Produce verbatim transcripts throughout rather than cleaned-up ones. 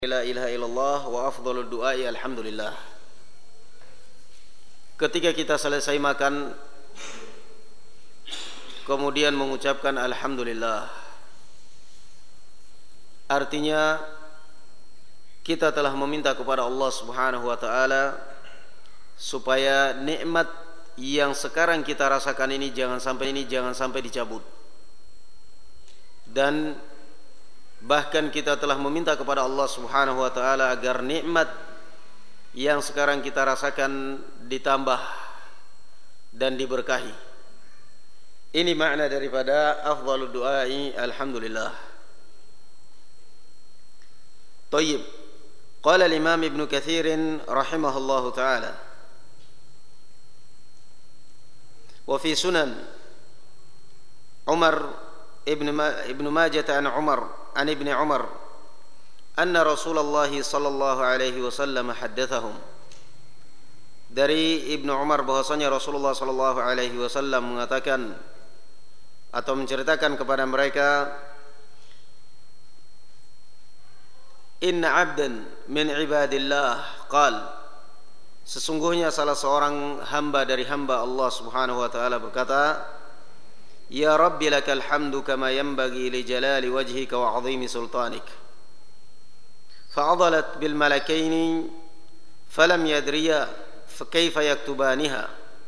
La ilaha illallah wa afdhalud du'ai alhamdulillah. Ketika kita selesai makan kemudian mengucapkan alhamdulillah, artinya kita telah meminta kepada Allah Subhanahu wa taala supaya nikmat yang sekarang kita rasakan ini jangan sampai ini jangan sampai dicabut. Dan bahkan kita telah meminta kepada Allah Subhanahu wa taala agar nikmat yang sekarang kita rasakan ditambah dan diberkahi. Ini makna daripada afdhalud du'ai alhamdulillah. Tayyib. Qala al-Imam Ibnu Katsir rahimahullahu taala. Wa fi Sunan Umar ibn Ibnu Majah an Umar عن ابن عمر أن رسول الله صلى الله عليه وسلم حدثهم. Dari Ibnu Umar bahwasanya Rasulullah sallallahu alaihi wasallam mengatakan atau menceritakan kepada mereka, inna 'abdan min 'ibadillah qal, sesungguhnya salah seorang hamba dari hamba Allah Subhanahu wa taala berkata, ya Rabbi lakal hamdu kama yanbaghi li jalali wajhika wa 'azimi sultanik. Fa'adalat bil malakaini falam yadriya kaifa yaktubaniha.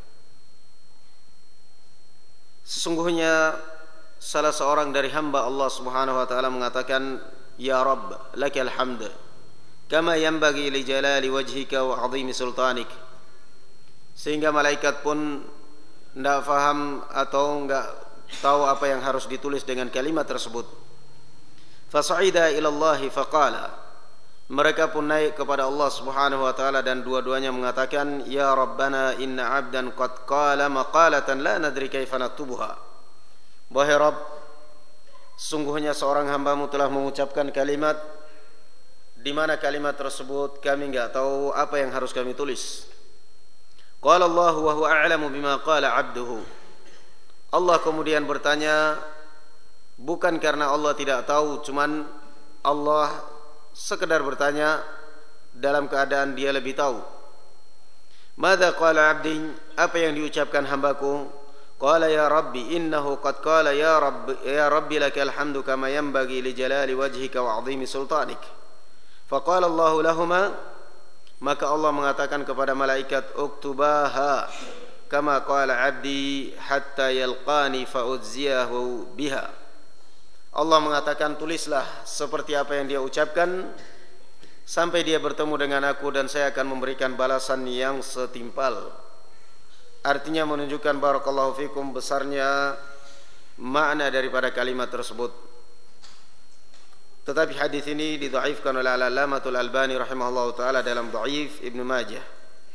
Sesungguhnya salah seorang dari hamba Allah Subhanahu wa taala mengatakan, ya Rabb lakal hamd kama yanbaghi li jalali wajhika wa 'azimi sultanik. Sehingga malaikat pun tidak faham atau enggak tahu apa yang harus ditulis dengan kalimat tersebut. Fasa'ida ila Allah faqala, mereka pun naik kepada Allah Subhanahu wa taala dan dua-duanya mengatakan, ya Rabbana inna 'abdan qad qala maqalatan la nadri kaifa naktubuha. Wahai Rabb, sungguhnya seorang hamba-Mu telah mengucapkan kalimat di mana kalimat tersebut kami enggak tahu apa yang harus kami tulis. Qala Allah wa huwa a'lamu bima qala 'abduhu. Allah kemudian bertanya, bukan karena Allah tidak tahu, cuman Allah sekedar bertanya dalam keadaan dia lebih tahu. Madza qala 'abdi, apa yang diucapkan hambaku? Qala ya Rabbi innahu qad qala ya Rabbi ya Rabbi lakal hamdu kama yanbaghi li jalali wajhika wa 'azimi sultanik. Faqala Allah lahumā, maka Allah mengatakan kepada malaikat, uktubaha kama qala 'abdi hatta yalqani fa udziyahu biha. Allah mengatakan, tulislah seperti apa yang dia ucapkan sampai dia bertemu dengan aku dan saya akan memberikan balasan yang setimpal. Artinya menunjukkan barakallahu fikum besarnya makna daripada kalimat tersebut. Tetapi hadis ini didhaifkan oleh Al-Allamatul Albani rahimahullahu taala dalam Dhaif Ibnu Majah.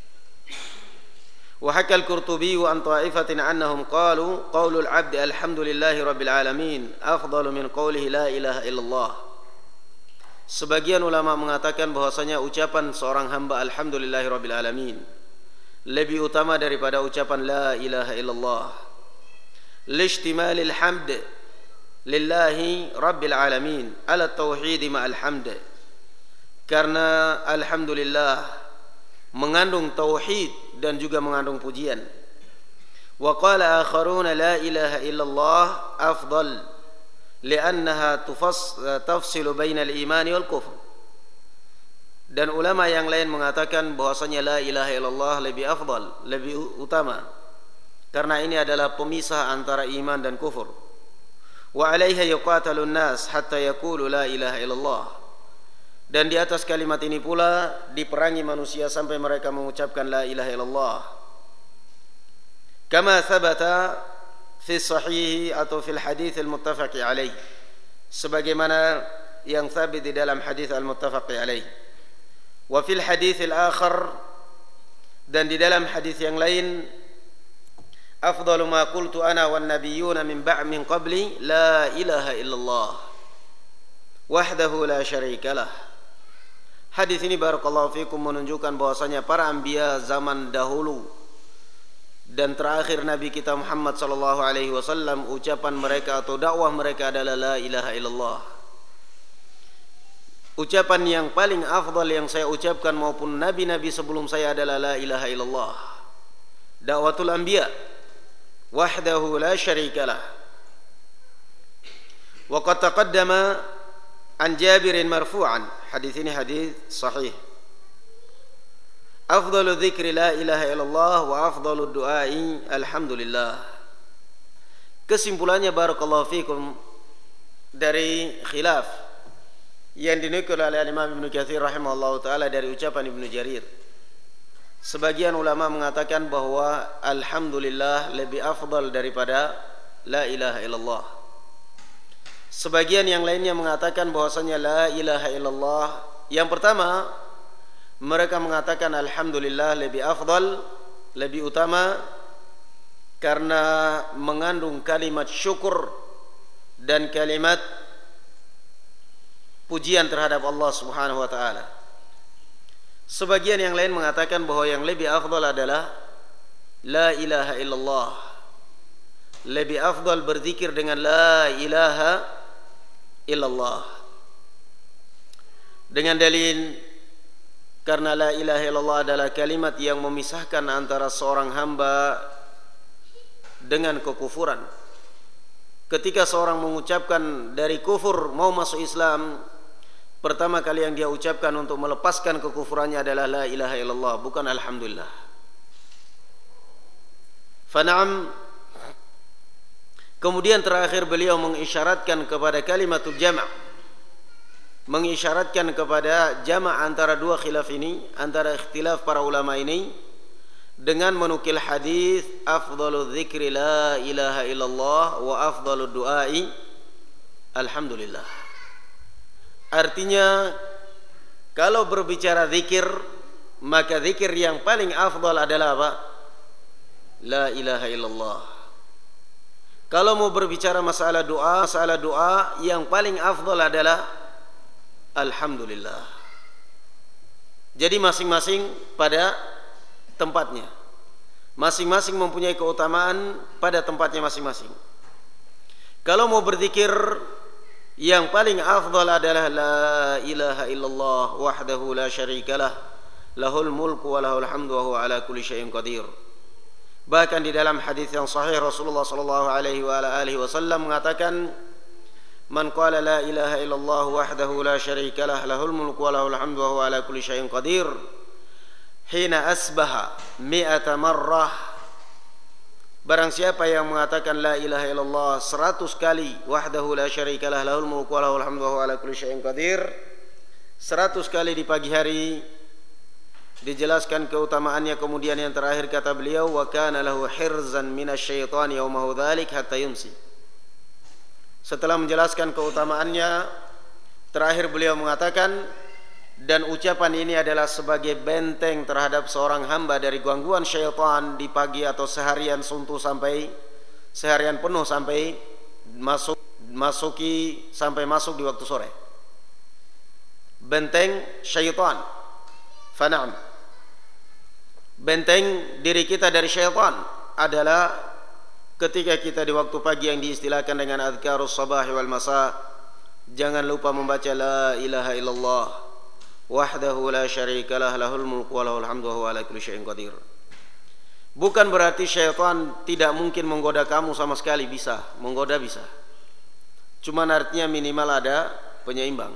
وحكى القرطبي عن طائفة أنهم قالوا قول العبد الحمد لله رب العالمين أفضل من قوله لا إله إلا الله. Sebagian ulama mengatakan bahwasanya ucapan seorang hamba alhamdulillahi rabbil alamin lebih utama daripada ucapan la ilaha illallah. Lishtimalil hamd lillahi rabbil alamin ala tauhid ma'al hamd. Karena alhamdulillah mengandung tauhid dan juga mengandung pujian. Wa qala akharuna la ilaha illallah afdal li'annaha tafsilu bainal imani wal kufr. Dan ulama yang lain mengatakan bahwasanya la ilaha illallah lebih afdal, lebih utama karena ini adalah pemisah antara iman dan kufur. Wa 'alaiha yuqatalun nas hatta yaqulu la ilaha illallah. Dan di atas kalimat ini pula diperangi manusia sampai mereka mengucapkan la ilaha illallah. Kama thabata fi sahih atau fil hadits al-muttafaq alaih. Sebagaimana yang thabit di dalam hadis al-muttafaq alaih. Wa fil hadits al-akhar, dan di dalam hadis yang lain, afdalu ma qultu ana wan nabiyyuna min ba'd min qabli la ilaha illallah wahdahu la syarika lah. Hadis ini barakallahu fikum menunjukkan bahwasanya para anbiya zaman dahulu dan terakhir Nabi kita Muhammad sallallahu alaihi wasallam, ucapan mereka atau dakwah mereka adalah la ilaha illallah. ucapan yang paling afdal yang saya ucapkan maupun nabi-nabi sebelum saya adalah la ilaha illallah. Da'watul anbiya wahdahu la syarikalah. Wa qad taqaddama an Jabir marfu'an. Hadis ini hadis sahih. Afdalu dzikri la ilaha illallah wa afdalu du'ai alhamdulillah. Kesimpulannya barakallahu fikum dari khilaf yang dinukil oleh Imam Ibnu Katsir rahimahullahu taala dari ucapan Ibnu Jarir. Sebagian ulama mengatakan bahwa alhamdulillah lebih afdal daripada la ilaha illallah. Sebagian yang lainnya mengatakan bahwasanya la ilaha illallah yang pertama mereka mengatakan alhamdulillah lebih afdal, lebih utama karena mengandung kalimat syukur dan kalimat pujian terhadap Allah Subhanahu wa taala. Sebagian yang lain mengatakan bahwa yang lebih afdal adalah la ilaha illallah. Lebih afdal berzikir dengan la ilaha illallah. Dengan dalil karena la ilaha illallah adalah kalimat yang memisahkan antara seorang hamba dengan kekufuran. Ketika seorang mengucapkan dari kufur mau masuk Islam, pertama kali yang dia ucapkan untuk melepaskan kekufurannya adalah la ilaha illallah, bukan alhamdulillah. Fana'am. Kemudian terakhir beliau mengisyaratkan kepada kalimatul jama', mengisyaratkan kepada jama' antara dua khilaf ini, antara ikhtilaf para ulama ini, dengan menukil hadis afdalu dzikri la ilaha illallah wa afdalu du'ai alhamdulillah. Artinya kalau berbicara zikir, maka zikir yang paling afdal adalah apa? La ilaha illallah. Kalau mau berbicara masalah doa, masalah doa yang paling afdal adalah alhamdulillah. Jadi masing-masing pada tempatnya. Masing-masing mempunyai keutamaan pada tempatnya masing-masing. Kalau mau berzikir yang paling afdal adalah la ilaha illallah wahdahu la syarikalah lahul mulku wa lahul hamdu wa huwa ala kulli syai'in qadir. Bahkan di dalam hadis yang sahih Rasulullah sallallahu alaihi wa ala alihi wasallam mengatakan man qala la ilaha illallah wahdahu la syarikalah lahul mulku wa lahul hamdu wa huwa ala kulli syai'in qadir hina asbaha mi'ata marrah. Barang siapa yang mengatakan la ilaha illallah seratus kali wahdahu la syarikalah lahul mulku wa lahul hamdu wa huwa ala kulli syai'in qadir, seratus kali di pagi hari, dijelaskan keutamaannya. Kemudian yang terakhir kata beliau wa kana lahu hirzan minasyaitani yaumahu dzalik hatta yumsi. Setelah menjelaskan keutamaannya, terakhir beliau mengatakan dan ucapan ini adalah sebagai benteng terhadap seorang hamba dari gangguan syaitan di pagi atau seharian suntuk sampai seharian penuh sampai masuk masuki sampai masuk di waktu sore. Benteng syaitan. Fana'am. Benteng diri kita dari syaitan adalah ketika kita di waktu pagi yang diistilahkan dengan adhkarus sabah wal masa, jangan lupa membaca la ilaha illallah wahdahu la syarikalah lahul mulku wa lahul hamdu wa huwa ala kulli syai'in qadir. Bukan berarti syaitan tidak mungkin menggoda kamu sama sekali, bisa, menggoda bisa. Cuman artinya minimal ada penyeimbang.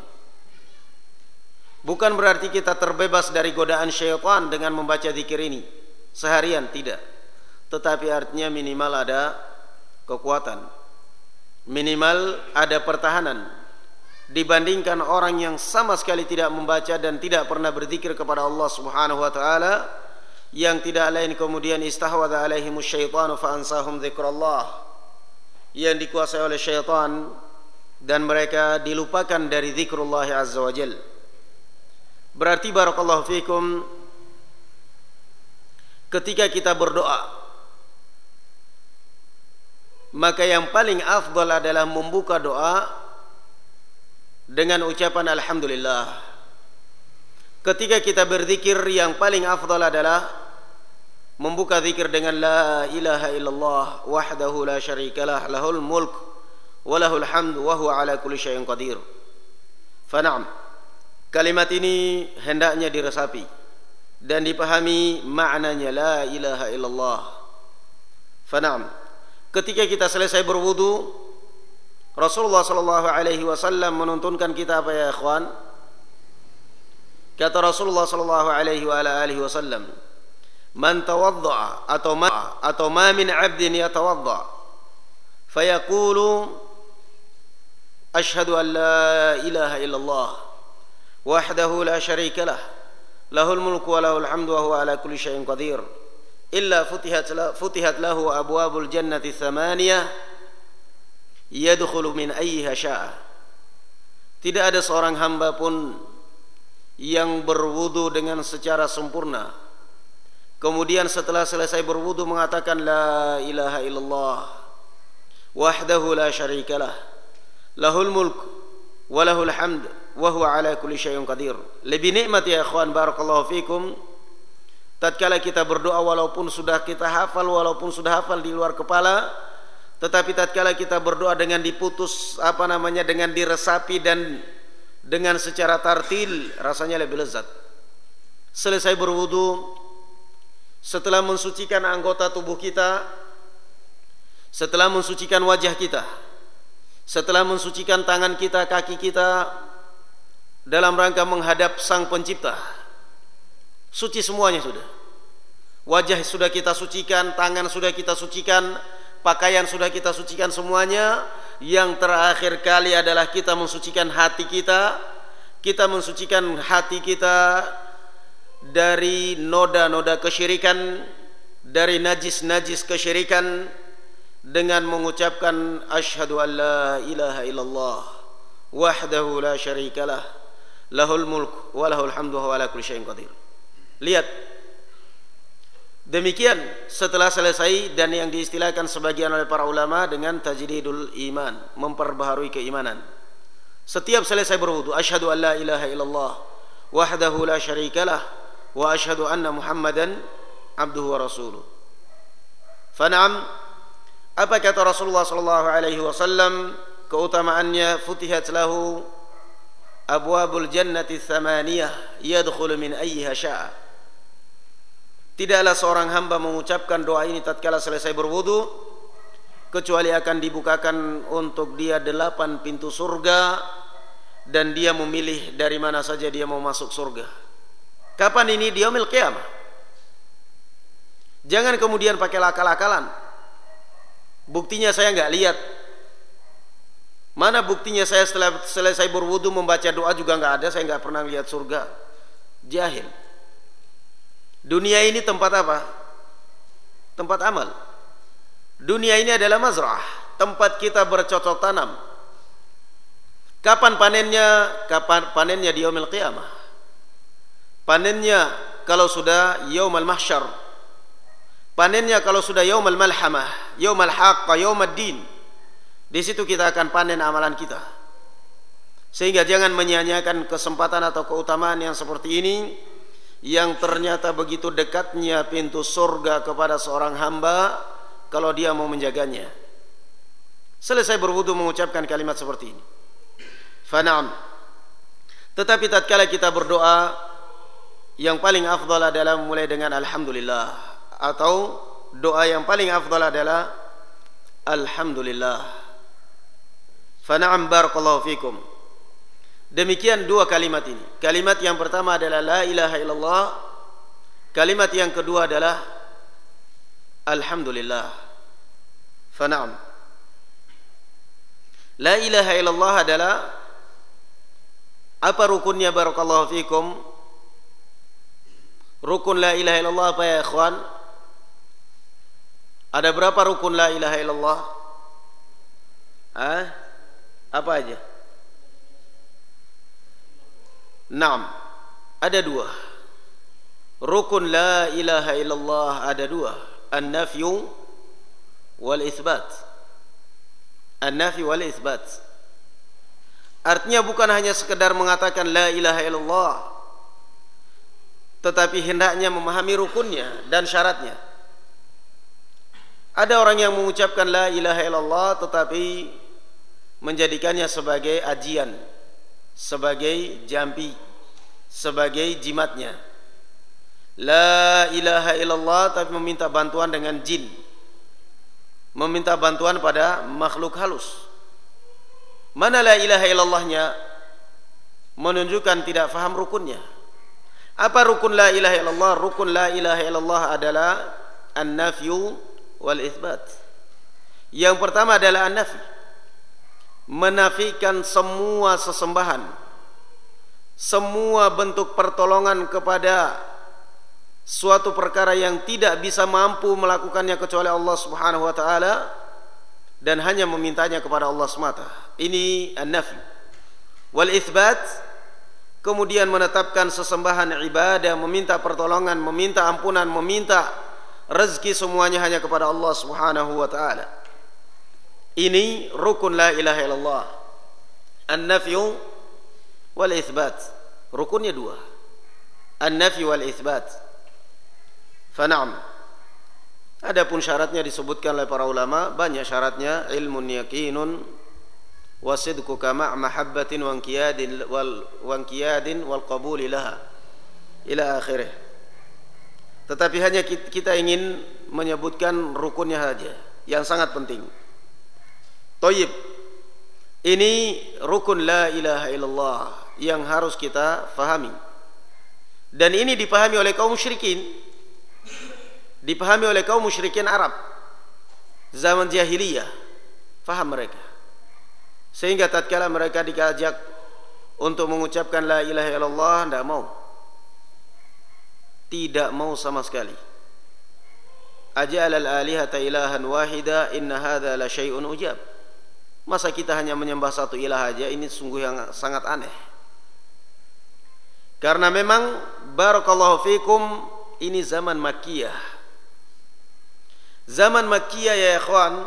Bukan berarti kita terbebas dari godaan syaitan dengan membaca zikir ini seharian, tidak. Tetapi artinya minimal ada kekuatan, minimal ada pertahanan dibandingkan orang yang sama sekali tidak membaca dan tidak pernah berzikir kepada Allah Subhanahu wa taala, yang tidak lain kemudian istahwadha alaihimus syaitanu fa ansahum dzikrallah, yang dikuasai oleh syaitan dan mereka dilupakan dari zikrullah azza wajalla. Berarti barakallahu fikum, ketika kita berdoa, maka yang paling afdal adalah membuka doa dengan ucapan alhamdulillah. Ketika kita berzikir, yang paling afdal adalah membuka zikir dengan la ilaha illallah wahdahu la syarikalah lahul mulk wa lahul hamdu wa huwa ala kulli syai'in qadir. Fana'am. Kalimat ini hendaknya diresapi dan dipahami maknanya la ilaha illallah. Fana'am, ketika kita selesai berwudu, Rasulullah sallallahu alaihi wasallam menuntunkan kita apa ya ikhwan? Kata Rasulullah sallallahu alaihi wa alihi wasallam, man tawadda'a atau ma atau ma min 'abdin yatawadda' fayaqulu ashhadu an la ilaha illallah wahdahu la syarika lah lahul mulku wa lahul hamdu wa huwa ala kulli syai'in qadir illa futihat futihat lahu abwabul jannati thamaniyah yadkhulu min ayyiha syaa. Tidak ada seorang hamba pun yang berwudu dengan secara sempurna, kemudian setelah selesai berwudu mengatakan la ilaha illallah wahdahu la syarikalah lahul mulk wa lahul hamd wa huwa ala kulli syai'in qadir. Lebih nikmat ya ikhwan barakallahu fikum tatkala kita berdoa walaupun sudah kita hafal, walaupun sudah hafal di luar kepala, tetapi tatkala kita berdoa dengan diputus apa namanya dengan diresapi dan dengan secara tartil, rasanya lebih lezat. Selesai berwudu, setelah mensucikan anggota tubuh kita, setelah mensucikan wajah kita, setelah mensucikan tangan kita, kaki kita dalam rangka menghadap Sang Pencipta, suci semuanya sudah. Wajah sudah kita sucikan, tangan sudah kita sucikan, pakaian sudah kita sucikan semuanya. Yang terakhir kali adalah kita mensucikan hati kita. Kita mensucikan hati kita dari noda-noda kesyirikan, dari najis-najis kesyirikan, dengan mengucapkan asyhadu an la ilaha illallah wahdahu la syarikalah lahul mulk wa lahul hamdu wa huwa ala kulli syai'in qadir. Lihat, demikian setelah selesai, dan yang diistilahkan sebagian oleh para ulama dengan tajdidul iman, memperbaharui keimanan. Setiap selesai berwudu, asyhadu an la ilaha illallah wahdahu la syarikalah wa asyhadu anna Muhammadan abduhu wa rasuluh. Fana'am, apa kata Rasulullah sallallahu alaihi wasallam keutamaannya? Futihat lahu abwabul jannati thamaniyah yadkhulu min ayyiha syaa. Tidaklah seorang hamba mengucapkan doa ini tatkala selesai berwudu kecuali akan dibukakan untuk dia delapan pintu surga, dan dia memilih dari mana saja dia mau masuk surga. Kapan ini? Di yaumil qiyamah. Jangan kemudian pakai akal-akalan. Buktinya saya enggak lihat. Mana buktinya saya setelah selesai berwudu membaca doa juga enggak ada, saya enggak pernah lihat surga. Jahil. Dunia ini tempat apa? Tempat amal. Dunia ini adalah mazra'ah, tempat kita bercocok tanam. Kapan panennya? Kapan panennya? Di yaumil qiyamah. Panennya kalau sudah yaumal mahsyar. Panennya kalau sudah yaumal malhamah, yaumal haqqah, yaumad din. Di situ kita akan panen amalan kita. Sehingga jangan menyia-nyiakan kesempatan atau keutamaan yang seperti ini, yang ternyata begitu dekatnya pintu surga kepada seorang hamba kalau dia mau menjaganya. Selesai berwudu mengucapkan kalimat seperti ini. Fana'am. Tetapi tatkala kita berdoa, yang paling afdal adalah mulai dengan alhamdulillah, atau doa yang paling afdal adalah alhamdulillah. Fana'am barakallahu fikum. Demikian dua kalimat ini. Kalimat yang pertama adalah la ilaha illallah. Kalimat yang kedua adalah alhamdulillah. Fana'am. La ilaha illallah adalah apa rukunnya barakallahu fikum? Rukun la ilaha illallah apa ya ikhwan? Ada berapa rukun la ilaha illallah? Ah? Apa aja? Naam, ada dua. Rukun la ilaha illallah ada dua, an-nafyu wal itsbat. An-nafyu wal itsbat. Artinya bukan hanya sekedar mengatakan la ilaha illallah, tetapi hendaknya memahami rukunnya dan syaratnya. Ada orang yang mengucapkan la ilaha illallah tetapi menjadikannya sebagai ajian, sebagai jampi, sebagai jimatnya. La ilaha illallah, tapi meminta bantuan dengan jin, meminta bantuan pada makhluk halus. Mana la ilaha illallahnya? Menunjukkan tidak faham rukunnya. Apa rukun la ilaha illallah? Rukun la ilaha illallah adalah an-nafyu wal itsbat. Yang pertama adalah an-nafi, menafikan semua sesembahan, semua bentuk pertolongan kepada suatu perkara yang tidak bisa mampu melakukannya kecuali Allah Subhanahu wa taala, dan hanya memintanya kepada Allah semata. Ini an-nafi. Wal itsbat, kemudian menetapkan sesembahan ibadah, meminta pertolongan, meminta ampunan, meminta rezeki, semuanya hanya kepada Allah Subhanahu wa taala. Ini rukun la ilaha illallah, an-nafyu wal itsbat. Rukunnya dua, an-nafyu wal itsbat. Fana'am. Adapun syaratnya disebutkan oleh para ulama, banyak syaratnya: ilmun yaqinun wa sidquka ma' mahabbatin wa inqiyadin wal wa inqiyadin wal qabuli laha ila akhirih. Tetapi hanya kita ingin menyebutkan rukunnya saja yang sangat penting. Thayyib. Ini rukun la ilaha illallah yang harus kita fahami. Dan ini dipahami oleh kaum musyrikin. Dipahami oleh kaum musyrikin Arab zaman jahiliyah, faham mereka. Sehingga tatkala mereka diajak untuk mengucapkan la ilaha illallah, tidak mau. Tidak mau sama sekali. Aja'al al-alihata ilahan wahida inna hadza la syai'un ujab. Masa kita hanya menyembah satu ilah saja? Ini sungguh yang sangat aneh. Karena memang barakallahu fikum, ini zaman Makkiyah. Zaman Makkiyah ya ikhwan,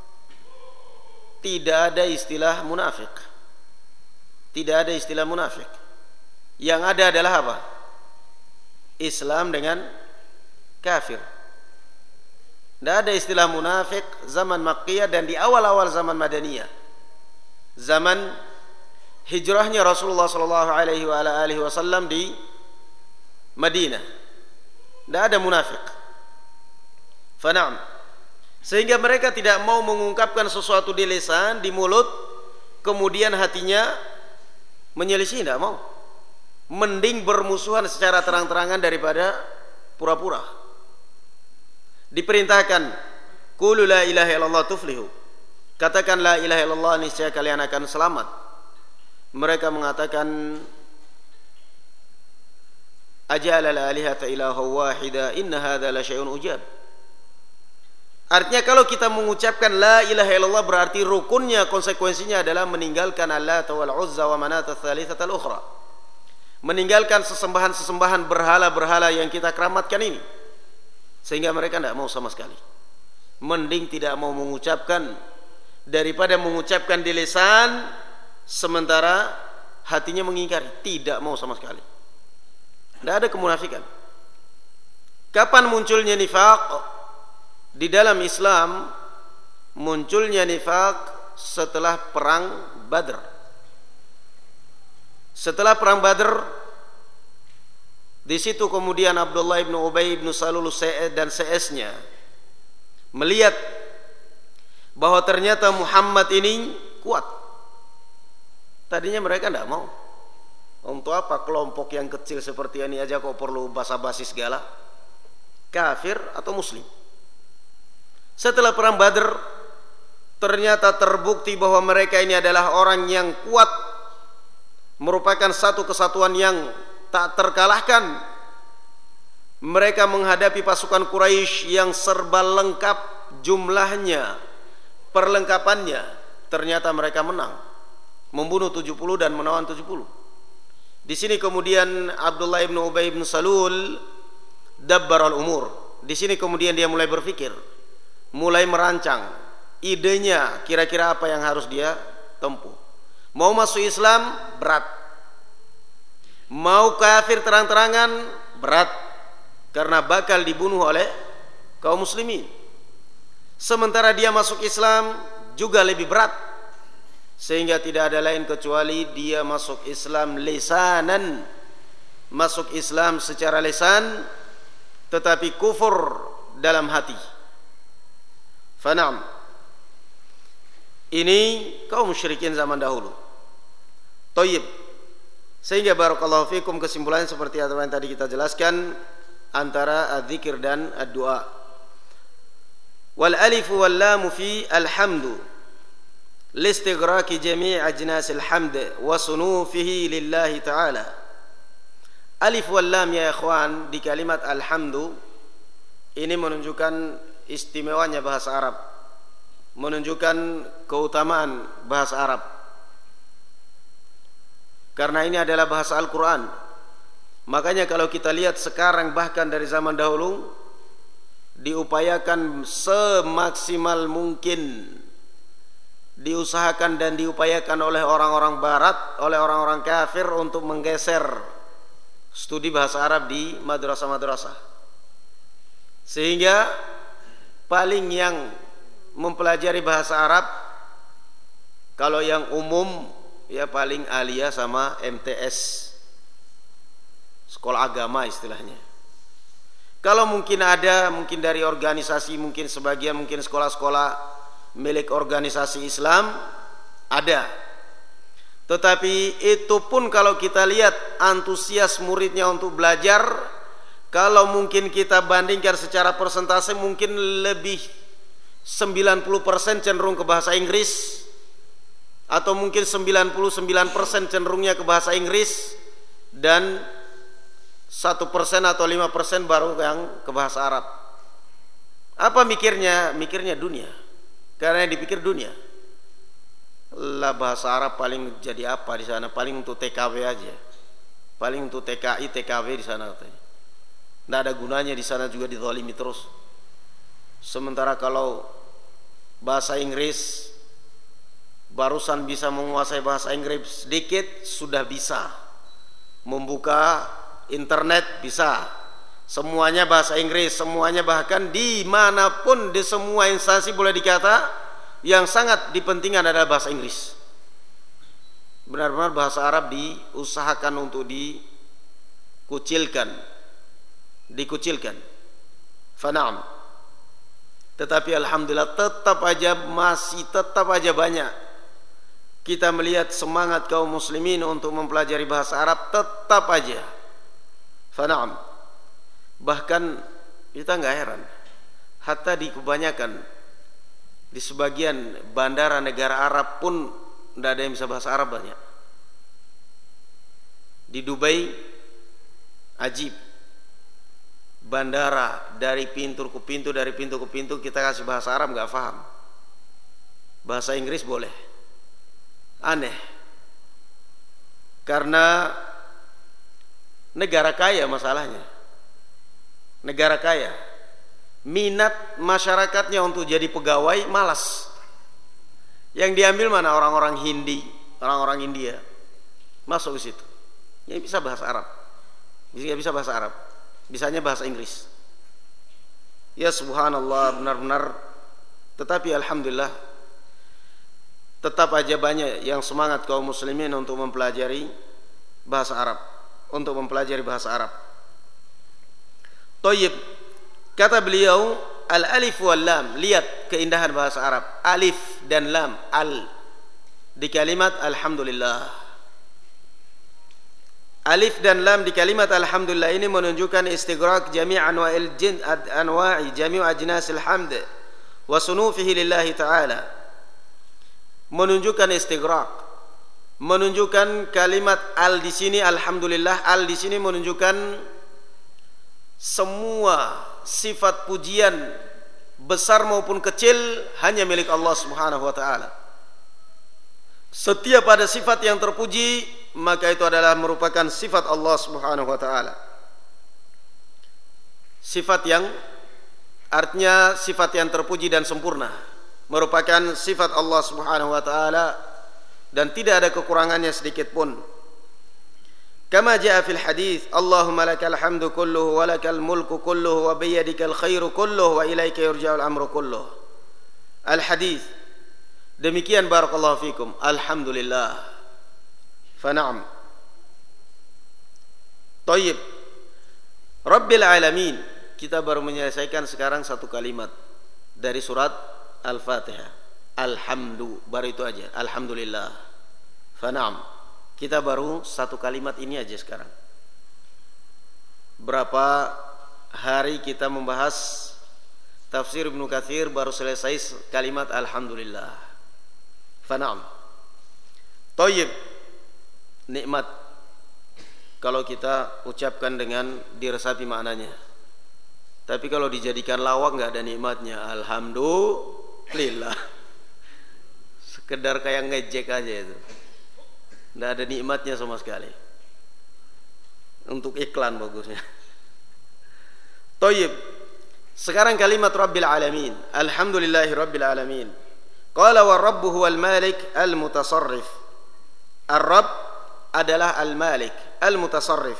tidak ada istilah munafik. Tidak ada istilah munafik. Yang ada adalah apa? Islam dengan kafir. Tidak ada istilah munafik zaman Makkiyah dan di awal-awal zaman Madaniyah. Zaman hijrahnya Rasulullah sallallahu alaihi wa ala alihi wasallam di Madinah. Tidak ada munafik. Fana'am. Sehingga mereka tidak mau mengungkapkan sesuatu di lisan, di mulut, kemudian hatinya menyelisih, tidak mau. Mending bermusuhan secara terang-terangan daripada pura-pura. Diperintahkan, qulu la ilaha illallah tuflihu. Katakan la ilaha illallah, niscaya kalian akan selamat. Mereka mengatakan, aja'ala al-alihata ilaha wahida inna hadza la syai'un ujab. Artinya kalau kita mengucapkan la ilaha illallah, berarti rukunnya, konsekuensinya adalah meninggalkan Allata wal Uzza wa Manata tsalitsatal ukhra. Meninggalkan sesembahan-sesembahan berhala-berhala yang kita keramatkan ini. Sehingga mereka tidak mau sama sekali. Mending tidak mau mengucapkan daripada mengucapkan di lisan sementara hatinya mengingkari. Tidak mau sama sekali. Tidak ada kemunafikan. Kapan munculnya nifaq? Di dalam Islam munculnya nifaq setelah perang Badr. Setelah perang Badr, di situ kemudian Abdullah bin Ubay bin Salul dan C S-nya melihat bahwa ternyata Muhammad ini kuat. Tadinya mereka tidak mau. Untuk apa kelompok yang kecil seperti ini aja kok perlu basa-basi segala? Kafir atau muslim? Setelah perang Badr, ternyata terbukti bahwa mereka ini adalah orang yang kuat, merupakan satu kesatuan yang tak terkalahkan. Mereka menghadapi pasukan Quraisy yang serba lengkap jumlahnya, perlengkapannya. Ternyata mereka menang, membunuh tujuh puluh dan menawan tujuh puluh. Di sini kemudian Abdullah bin Ubay bin Salul dabbar al-umur. Di sini kemudian dia mulai berpikir, mulai merancang idenya, kira-kira apa yang harus dia tempuh. Mau masuk Islam berat, mau kafir terang-terangan berat, karena bakal dibunuh oleh kaum muslimin. Sementara dia masuk Islam juga lebih berat, sehingga tidak ada lain kecuali dia masuk Islam lisanan masuk Islam secara lisan tetapi kufur dalam hati. Fana'am. Ini kaum musyrikin zaman dahulu. Thayyib. Sehingga barakallahu fikum, kesimpulannya seperti apa yang tadi kita jelaskan antara adzikir dan ad-du'a. Wal alif wal lam fi alhamdu listighraqi jami' ajnasil hamd wa sunufihi lillahi ta'ala. Alif wal lam ya ikhwan di kalimat alhamdu ini menunjukkan istimewanya bahasa Arab, menunjukkan keutamaan bahasa Arab. Karena ini adalah bahasa Al-Quran. Makanya kalau kita lihat sekarang bahkan dari zaman dahulu diupayakan semaksimal mungkin, diusahakan dan diupayakan oleh orang-orang barat, oleh orang-orang kafir untuk menggeser studi bahasa Arab di madrasah-madrasah. Sehingga paling yang mempelajari bahasa Arab kalau yang umum ya paling alia sama M T S, sekolah agama istilahnya. Kalau mungkin ada, mungkin dari organisasi, mungkin sebagian, mungkin sekolah-sekolah milik organisasi Islam ada. Tetapi itu pun kalau kita lihat antusias muridnya untuk belajar, kalau mungkin kita bandingkan secara persentase mungkin lebih sembilan puluh persen cenderung ke bahasa Inggris, atau mungkin sembilan puluh sembilan persen cenderungnya ke bahasa Inggris, dan satu persen atau lima persen baru yang ke bahasa Arab. Apa mikirnya? Mikirnya dunia. Karena yang dipikir dunia. Lah bahasa Arab paling jadi apa di sana? Paling untuk T K W aja. Paling untuk T K I, T K W di sana katanya. Tidak ada gunanya di sana, juga dizalimi terus. Sementara kalau bahasa Inggris barusan bisa menguasai bahasa Inggris sedikit sudah bisa membuka internet, bisa semuanya bahasa Inggris, semuanya, bahkan dimanapun di semua instansi boleh dikata yang sangat dipentingkan adalah bahasa Inggris. Benar-benar bahasa Arab diusahakan untuk dikucilkan, dikucilkan. Fana'am. Tetapi alhamdulillah tetap aja masih tetap aja banyak kita melihat semangat kaum muslimin untuk mempelajari bahasa Arab, tetap aja. Fana'am. Bahkan kita nggak heran, hatta di kebanyakan di sebagian bandara negara Arab pun tidak ada yang bisa bahasa Arab banyak. Di Dubai ajib, bandara dari pintu ke pintu, dari pintu ke pintu kita kasih bahasa Arab nggak paham, bahasa Inggris boleh. Aneh, karena negara kaya masalahnya. Negara kaya, minat masyarakatnya untuk jadi pegawai malas. Yang diambil mana? Orang-orang Hindi, orang-orang India masuk ke situ. Yang bisa bahasa Arab, bisa bisa bahasa Arab, bisanya bahasa Inggris. Ya subhanallah, benar-benar. Tetapi alhamdulillah tetap aja banyak yang semangat kaum muslimin untuk mempelajari bahasa Arab, untuk mempelajari bahasa Arab. Thayyib, kata beliau al-alif wal lam, lihat keindahan bahasa Arab, alif dan lam, al di kalimat alhamdulillah. Alif dan lam di kalimat alhamdulillah ini menunjukkan istighraq jami' anwa'il jin anwa'i jami' ajnasil hamd wa sunufihi lillahi ta'ala. Menunjukkan istighraq, menunjukkan kalimat al di sini, alhamdulillah, al di sini menunjukkan semua sifat pujian besar maupun kecil hanya milik Allah Subhanahu wa taala. Setiap ada sifat yang terpuji, maka itu adalah merupakan sifat Allah Subhanahu wa taala. Sifat yang artinya sifat yang terpuji dan sempurna, merupakan sifat Allah Subhanahu wa taala dan tidak ada kekurangannya sedikit pun. Kama jaa fil hadits, Allahumma lakal hamdu kulluhu wa lakal mulku kulluhu wa biyadikal khairu kulluhu wa ilaika yurja'ul amru kulluhu. Al hadits. Demikian barakallahu fikum. Alhamdulillah. Fa na'am. Thayyib. Rabbil alamin. Kita baru menyelesaikan sekarang satu kalimat dari surat Al-Fatihah. Alhamdu, baru itu aja. Alhamdulillah. Fana'am. Kita baru satu kalimat ini aja sekarang. Berapa hari kita membahas tafsir Ibnu Katsir, baru selesai kalimat Alhamdulillah. Fana'am. Thayyib. Nikmat kalau kita ucapkan dengan diresapi maknanya. Tapi kalau dijadikan lawak nggak ada nikmatnya. Alhamdulillah. Sekedar kayak ngejek aja itu. Nggak ada nikmatnya sama sekali. Untuk iklan bagusnya. Thayyib. Sekarang kalimat Rabbil Alamin. Alhamdulillahi Rabbil Alamin. Qala wa Rabbu huwal Malik al-Mutasarrif. Ar-Rabb adalah Al-Malik Al-Mutasarrif,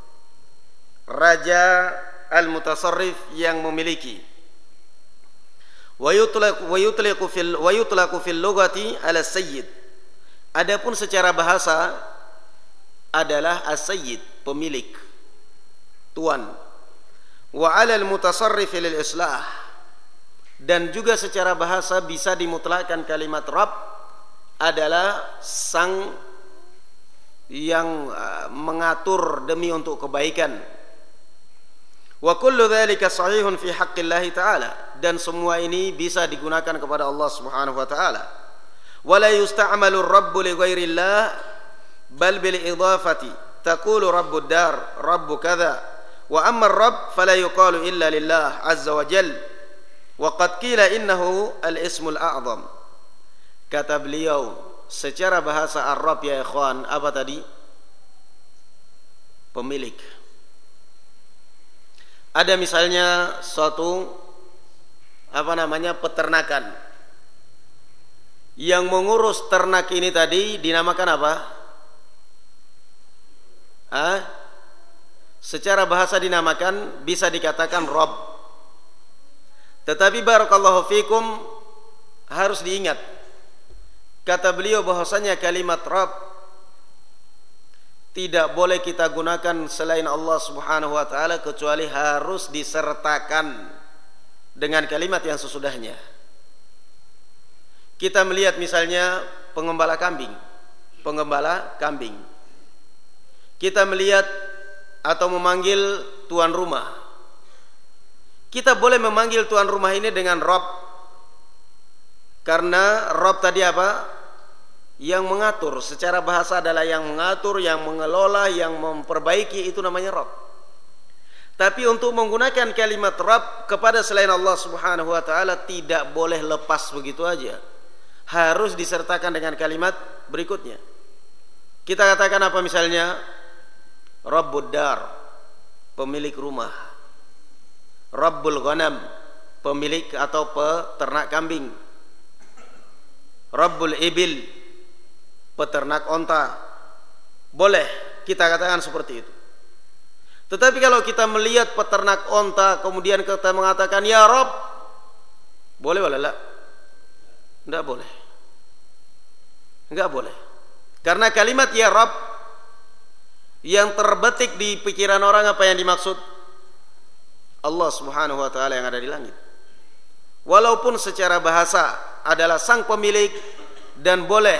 Raja Al-Mutasarrif yang memiliki. Wa yutlaqu wa yutlaqu fil wa yutlaqu fil lughati ala sayyid. Adapun secara bahasa adalah as-sayyid, pemilik, tuan. Wa 'ala al-mutasarrif lil islah. Dan juga secara bahasa bisa dimutlakkan kalimat Rabb adalah sang yang mengatur demi untuk kebaikan. Wa kullu dzalika sahihun fi haqqillahi ta'ala. Dan semua ini bisa digunakan kepada Allah Subhanahu wa ta'ala. Wa la yusta'malu ar-rabbu li ghairillah bal bil idafati taqulu rabbud dar rabbu kadza wa amma ar-rabb fala yuqalu illa lillah azza wa jalla wa qad qila innahu al-ismul a'zam. Kata beliau, secara bahasa Arab ya ikhwan, apa tadi? Pemilik. Ada misalnya suatu apa namanya peternakan. Yang mengurus ternak ini tadi dinamakan apa? Ah? Secara bahasa dinamakan, bisa dikatakan Rabb. Tetapi barakallahu fikum, harus diingat, kata beliau bahwasanya kalimat Rabb tidak boleh kita gunakan selain Allah Subhanahu wa ta'ala, kecuali harus disertakan dengan kalimat yang sesudahnya. Kita melihat misalnya pengembala kambing, pengembala kambing. Kita melihat atau memanggil tuan rumah. Kita boleh memanggil tuan rumah ini dengan Rabb. Karena Rabb tadi apa? Yang mengatur, secara bahasa adalah yang mengatur, yang mengelola, yang memperbaiki, itu namanya Rabb. Tapi untuk menggunakan kalimat Rabb kepada selain Allah Subhanahu wa ta'ala tidak boleh lepas begitu aja. Harus disertakan dengan kalimat berikutnya. Kita katakan apa misalnya? Rabbud dar, pemilik rumah. Rabbul ghanam, pemilik atau peternak kambing. Rabbul ibil, peternak onta. Boleh kita katakan seperti itu. Tetapi kalau kita melihat peternak onta kemudian kita mengatakan ya Rabb, boleh boleh lah? Tidak boleh. Enggak boleh. Karena kalimat ya Rabb yang terbetik di pikiran orang apa yang dimaksud? Allah Subhanahu wa ta'ala yang ada di langit. Walaupun secara bahasa adalah sang pemilik dan boleh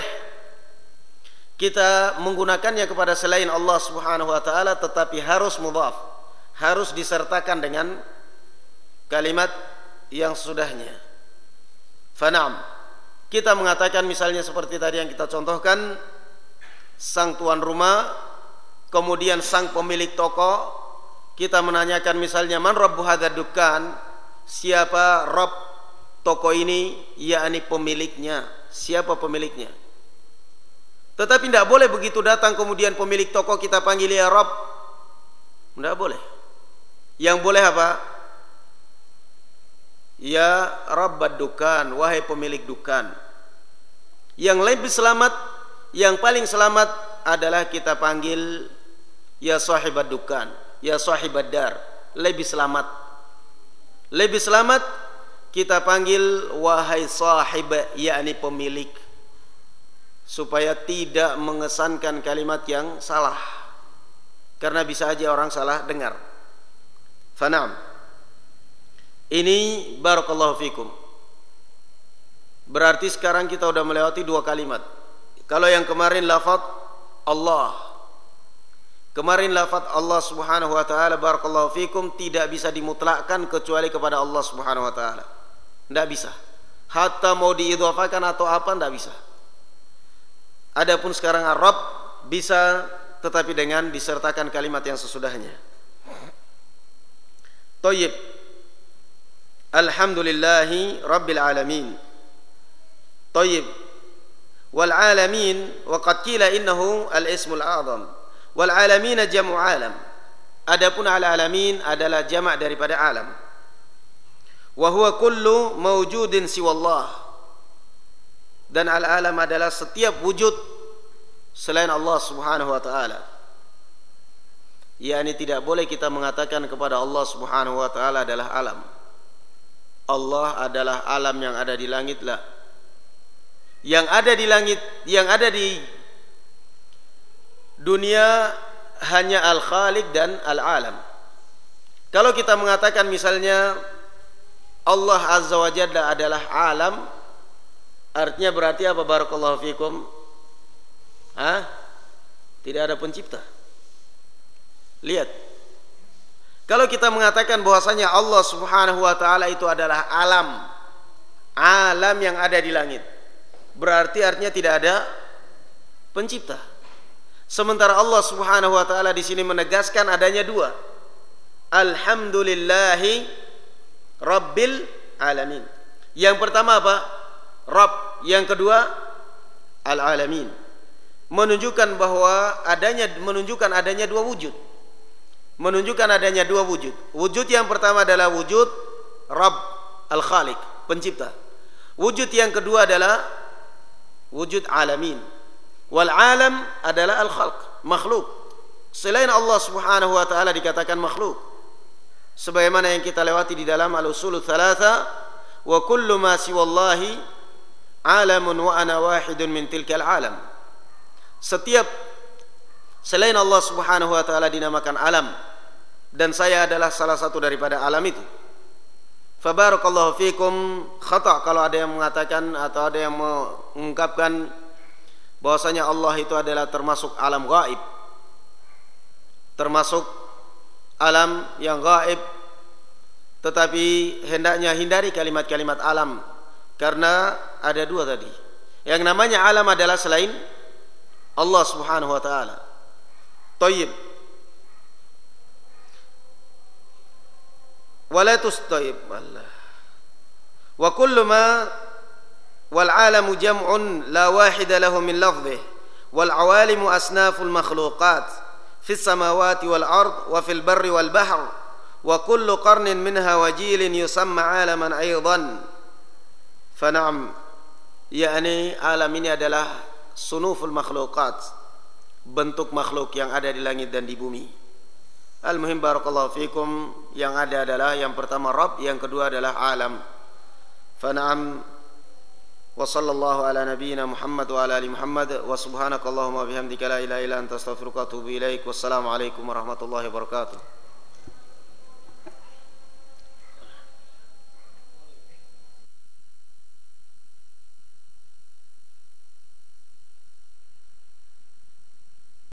kita menggunakannya kepada selain Allah Subhanahu wa ta'ala, tetapi harus mudhaf, harus disertakan dengan kalimat yang sesudahnya. Fana'am. Kita mengatakan misalnya seperti tadi yang kita contohkan, sang tuan rumah, kemudian sang pemilik toko, kita menanyakan misalnya man rabbu hadzal dukkan, siapa Rabb toko ini, yakni pemiliknya, siapa pemiliknya. Tetapi tidak boleh begitu datang kemudian pemilik toko kita panggil ya Rabb, tidak boleh. Yang boleh apa? Ya Rabbad dukan, wahai pemilik dukan. Yang lebih selamat, yang paling selamat adalah kita panggil ya sahibad dukan, ya sahibad dar. Lebih selamat. Lebih selamat kita panggil wahai sahib, yakni pemilik, supaya tidak mengesankan kalimat yang salah. karena bisa aja orang salah dengar. Fanam. Ini barakallahu fikum. Berarti sekarang kita sudah melewati dua kalimat. Kalau yang kemarin lafaz Allah, kemarin lafaz Allah Subhanahu wa taala barakallahu fikum tidak bisa dimutlakkan kecuali kepada Allah Subhanahu wa taala. Tidak bisa. Hatta mau diidhafakan atau apa tidak bisa. Adapun sekarang Arab bisa, tetapi dengan disertakan kalimat yang sesudahnya. Thayyib. Alhamdulillahi rabbil alamin. Thayyib. Wal alamin wa qad qila innahu al ismul a'zam. Wal alamin jam'u alam. Adapun al alamin adalah jamak daripada alam. Wa huwa kullu mawjudin siwallah. Dan al-alam adalah setiap wujud selain Allah Subhanahu wa taala. yakni tidak boleh kita mengatakan kepada Allah Subhanahu wa taala adalah alam. Allah adalah alam yang ada di langit lah. Yang ada di langit, yang ada di dunia hanya Al-Khaliq dan Al-Alam. Kalau kita mengatakan misalnya Allah Azza wa Jalla adalah alam, artinya berarti apa barakallahu fikum? Hah? Tidak ada pencipta. Lihat. Kalau kita mengatakan bahwasanya Allah Subhanahu wa taala itu adalah alam, alam yang ada di langit, berarti artinya tidak ada pencipta. Sementara Allah Subhanahu wa taala di sini menegaskan adanya dua. Alhamdulillahi Rabbil alamin. Yang pertama apa? Rabb. Yang kedua Al-alamin. Menunjukkan bahwa adanya menunjukkan adanya dua wujud. Menunjukkan adanya dua wujud. Wujud yang pertama adalah wujud Rabb Al-Khaliq, pencipta. Wujud yang kedua adalah wujud alamin. Wal alam adalah al-khalq, makhluk. Selain Allah Subhanahu wa taala dikatakan makhluk. Sebagaimana yang kita lewati di dalam al-usulul thalatha, wa kullu ma siwallahi alamun wa ana wahidun min tilkal alam. Setiap selain Allah Subhanahu wa taala dinamakan alam, dan saya adalah salah satu daripada alam itu. Fa barakallahu fikum. Khata kalau ada yang mengatakan atau ada yang mengungkapkan bahwasanya Allah itu adalah termasuk alam gaib, termasuk alam yang gaib, tetapi hendaknya hindari kalimat-kalimat alam, karena ada dua tadi. Yang namanya alam adalah selain Allah Subhanahu wa taala. Thayyib. Wala tustayib Allah. Wa kullu ma wal alamu jam'un la wahida lahu min lafdhihi wal awalimu asnaful makhluqat في السماوات والأرض وفي البر والبحر وكل قرن منها وجيل يسمى عالما أيضا. فنعم, yakni alam ini adalah sunuful makhluqat, bentuk makhluk yang ada di langit dan di bumi. Al-muhim barakallahu fikum, yang ada adalah yang pertama Rabb, yang kedua adalah alam. Fana'am. Wa sallallahu ala nabiyyina Muhammad wa ala ali Muhammad wa subhanakallahumma bihamdika la ilaha illa anta astaghfiruka wa atubu ilaik. Wassalamu alaikum warahmatullahi wabarakatuh.